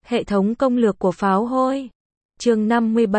Hệ thống công lược của pháo hôi. Chương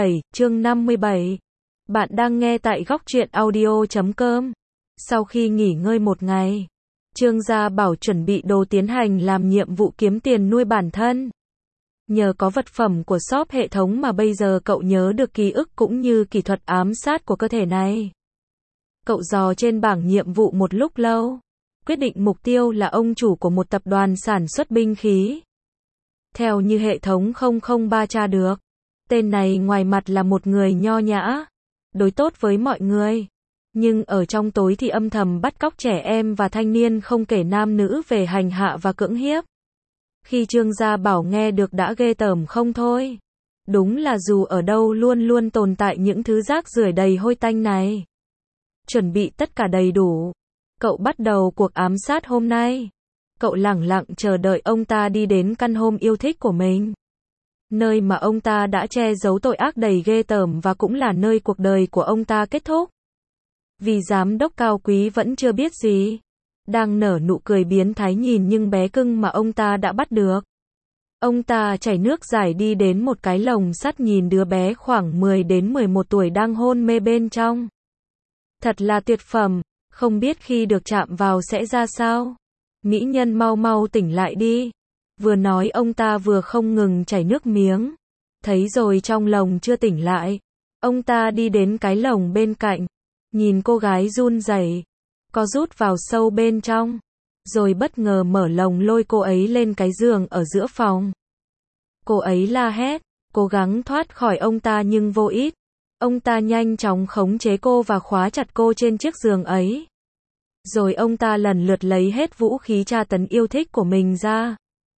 57. Bạn đang nghe tại góc truyện audio.com. Sau khi nghỉ ngơi một ngày, Trương Gia Bảo chuẩn bị đồ tiến hành làm nhiệm vụ kiếm tiền nuôi bản thân. Nhờ có vật phẩm của shop hệ thống mà bây giờ cậu nhớ được ký ức cũng như kỹ thuật ám sát của cơ thể này. Cậu dò trên bảng nhiệm vụ một lúc lâu, quyết định mục tiêu là ông chủ của một tập đoàn sản xuất binh khí. Theo như hệ thống 003 tra được, tên này ngoài mặt là một người nho nhã, đối tốt với mọi người, nhưng ở trong tối thì âm thầm bắt cóc trẻ em và thanh niên không kể nam nữ về hành hạ và cưỡng hiếp. Khi Trương Gia Bảo nghe được đã ghê tởm không thôi. Đúng là dù ở đâu luôn luôn tồn tại những thứ rác rưởi đầy hôi tanh này. Chuẩn bị tất cả đầy đủ, cậu bắt đầu cuộc ám sát hôm nay. Cậu lẳng lặng chờ đợi ông ta đi đến căn home yêu thích của mình. Nơi mà ông ta đã che giấu tội ác đầy ghê tởm và cũng là nơi cuộc đời của ông ta kết thúc. Vì giám đốc cao quý vẫn chưa biết gì, đang nở nụ cười biến thái nhìn nhưng bé cưng mà ông ta đã bắt được. Ông ta chảy nước giải đi đến một cái lồng sắt nhìn đứa bé khoảng 10 đến 11 tuổi đang hôn mê bên trong. Thật là tuyệt phẩm, không biết khi được chạm vào sẽ ra sao. Mỹ nhân mau mau tỉnh lại đi. Vừa nói ông ta vừa không ngừng chảy nước miếng. Thấy rồi trong lồng chưa tỉnh lại, ông ta đi đến cái lồng bên cạnh, nhìn cô gái run rẩy, có rút vào sâu bên trong, rồi bất ngờ mở lồng lôi cô ấy lên cái giường ở giữa phòng. Cô ấy la hét, cố gắng thoát khỏi ông ta nhưng vô ích. Ông ta nhanh chóng khống chế cô và khóa chặt cô trên chiếc giường ấy. Rồi ông ta lần lượt lấy hết vũ khí tra tấn yêu thích của mình ra.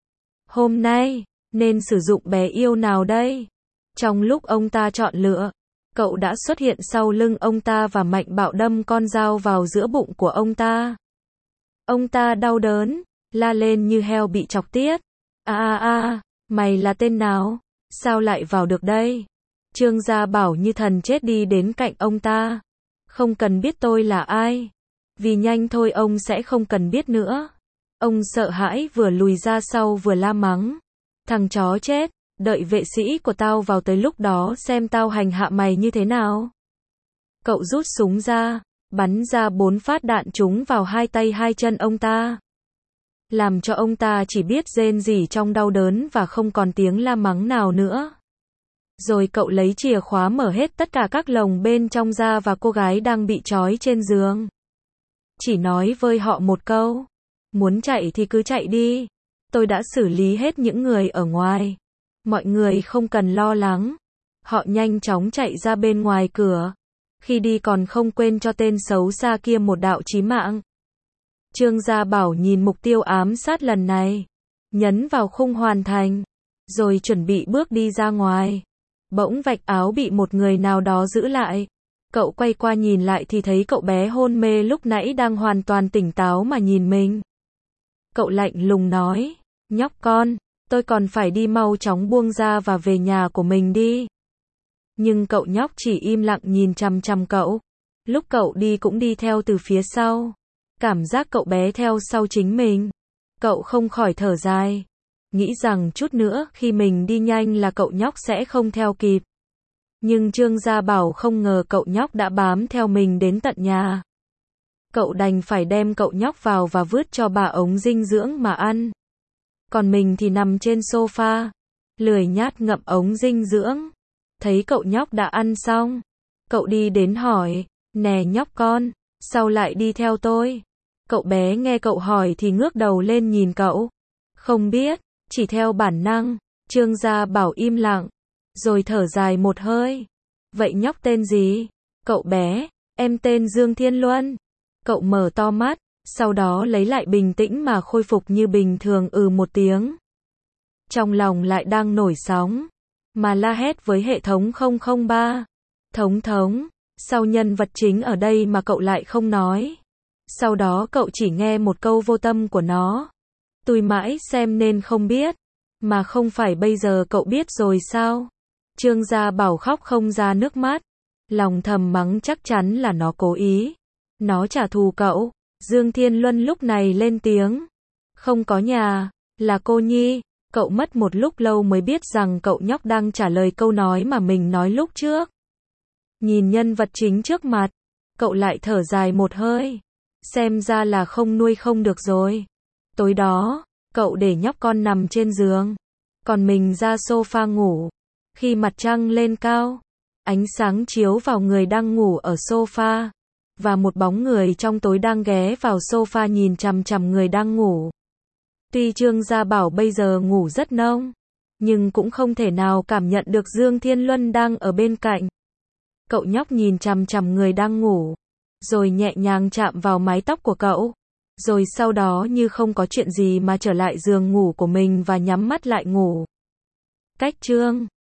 Hôm nay, nên sử dụng bé yêu nào đây? Trong lúc ông ta chọn lựa, cậu đã xuất hiện sau lưng ông ta và mạnh bạo đâm con dao vào giữa bụng của ông ta. Ông ta đau đớn, la lên như heo bị chọc tiết. Mày là tên nào? Sao lại vào được đây? Trương Gia Bảo như thần chết đi đến cạnh ông ta. Không cần biết tôi là ai. Vì nhanh thôi ông sẽ không cần biết nữa. Ông sợ hãi vừa lùi ra sau vừa la mắng. Thằng chó chết, đợi vệ sĩ của tao vào tới lúc đó xem tao hành hạ mày như thế nào. Cậu rút súng ra, bắn ra 4 phát đạn trúng vào hai tay hai chân ông ta. Làm cho ông ta chỉ biết rên rỉ trong đau đớn và không còn tiếng la mắng nào nữa. Rồi cậu lấy chìa khóa mở hết tất cả các lồng bên trong ra và cô gái đang bị trói trên giường. Chỉ nói với họ một câu, muốn chạy thì cứ chạy đi. Tôi đã xử lý hết những người ở ngoài. Mọi người không cần lo lắng. Họ nhanh chóng chạy ra bên ngoài cửa. Khi đi còn không quên cho tên xấu xa kia một đạo chí mạng. Trương Gia Bảo nhìn mục tiêu ám sát lần này, nhấn vào khung hoàn thành, rồi chuẩn bị bước đi ra ngoài. Bỗng vạch áo bị một người nào đó giữ lại. Cậu quay qua nhìn lại thì thấy cậu bé hôn mê lúc nãy đang hoàn toàn tỉnh táo mà nhìn mình. Cậu lạnh lùng nói, nhóc con, tôi còn phải đi, mau chóng buông ra và về nhà của mình đi. Nhưng cậu nhóc chỉ im lặng nhìn chằm chằm cậu. Lúc cậu đi cũng đi theo từ phía sau. Cảm giác cậu bé theo sau chính mình. Cậu không khỏi thở dài. Nghĩ rằng chút nữa khi mình đi nhanh là cậu nhóc sẽ không theo kịp. Nhưng Trương Gia Bảo không ngờ cậu nhóc đã bám theo mình đến tận nhà. Cậu đành phải đem cậu nhóc vào và vứt cho bà ống dinh dưỡng mà ăn. Còn mình thì nằm trên sofa, lười nhác ngậm ống dinh dưỡng. Thấy cậu nhóc đã ăn xong, cậu đi đến hỏi, nè nhóc con, sao lại đi theo tôi? Cậu bé nghe cậu hỏi thì ngước đầu lên nhìn cậu. Không biết, chỉ theo bản năng. Trương Gia Bảo im lặng, rồi thở dài một hơi. Vậy nhóc tên gì? Cậu bé, em tên Dương Thiên Luân. Cậu mở to mắt, sau đó lấy lại bình tĩnh mà khôi phục như bình thường một tiếng. Trong lòng lại đang nổi sóng, mà la hét với hệ thống 003. Thống, sao nhân vật chính ở đây mà cậu lại không nói? Sau đó cậu chỉ nghe một câu vô tâm của nó. Tôi mãi xem nên không biết. Mà không phải bây giờ cậu biết rồi sao? Trương Gia Bảo khóc không ra nước mắt. Lòng thầm mắng chắc chắn là nó cố ý. Nó trả thù cậu. Dương Thiên Luân lúc này lên tiếng. Không có nhà, là cô Nhi. Cậu mất một lúc lâu mới biết rằng cậu nhóc đang trả lời câu nói mà mình nói lúc trước. Nhìn nhân vật chính trước mặt, cậu lại thở dài một hơi. Xem ra là không nuôi không được rồi. Tối đó, cậu để nhóc con nằm trên giường, còn mình ra sofa ngủ. Khi mặt trăng lên cao, ánh sáng chiếu vào người đang ngủ ở sofa, và một bóng người trong tối đang ghé vào sofa nhìn chằm chằm người đang ngủ. Tuy Trương Gia Bảo bây giờ ngủ rất nông, nhưng cũng không thể nào cảm nhận được Dương Thiên Luân đang ở bên cạnh. Cậu nhóc nhìn chằm chằm người đang ngủ, rồi nhẹ nhàng chạm vào mái tóc của cậu, rồi sau đó như không có chuyện gì mà trở lại giường ngủ của mình và nhắm mắt lại ngủ. Cách chương